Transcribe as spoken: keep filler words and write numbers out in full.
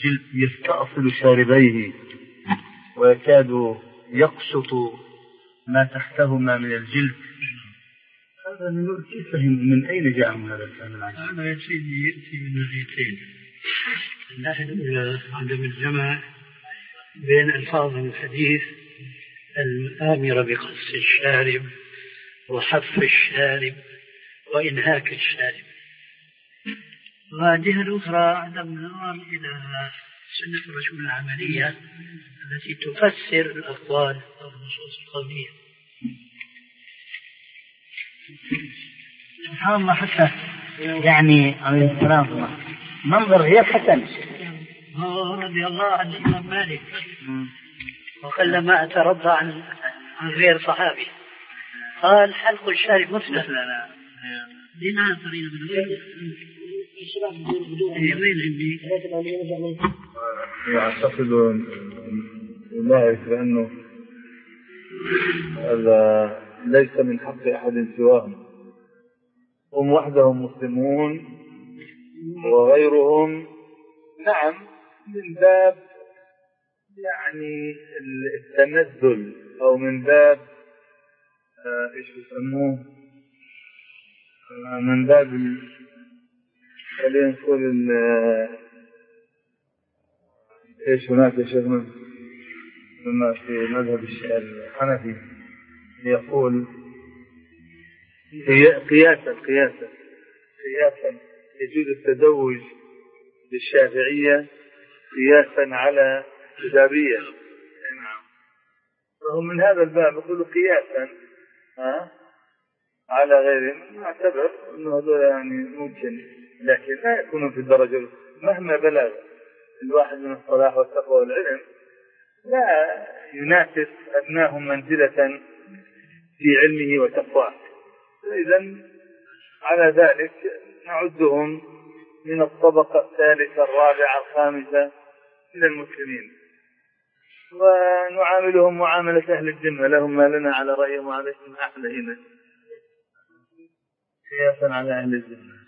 الجلد يستأصل شاربيه ويكاد يقشط ما تحتهما من الجلد. هذا كيف من أين جاء هذا الفهم العجيب؟ هذا يا سيدي يأتي من ناحيتين. الناحية الأولى عدم الجمع بين ألفاظ الحديث الآمرة بقص الشارب وحف الشارب وإنهاك الشارب، والجهة الأخرى عدم النظر إلى سنة الرسول العملية التي تفسر الأقوال أو النصوص القولية. سبحان الله، حتى يعني عليه السلام منظر غير حسن. رضي الله عن الإمام مالك وقل ما أترضى عن عن غير صحابي قال حلق الشارب مثلث لنا دينا طريقة يعتقد أولئك بأنه هذا ليس من حق أحد سواهم، هم وحدهم مسلمون وغيرهم نعم من باب يعني التنزل أو من باب آه إيش يسموه آه من باب خلينا نقول إيش هناك يا شيخنا لما في مذهب الحنفي يقول قياسا قياسا قياسا يجوز التزوج بالشافعية قياسا على الكتابية. نعم، فهم من هذا الباب يقولوا قياسا ها على غيرهم، نعتبر انه هذا يعني ممكن، لكن لا يكونوا في الدرجة. مهما بلغ الواحد من الصلاح والتقوى والعلم لا ينافس أدناهم منزلة في علمه وتقواه. إذا على ذلك نعدهم من الطبقة الثالثة الرابعة الخامسة من المسلمين، ونعاملهم معاملة أهل الذمة، لهم ما لنا على رأيهم وعليهم أحلى هنا قياسا على أهل الذمة.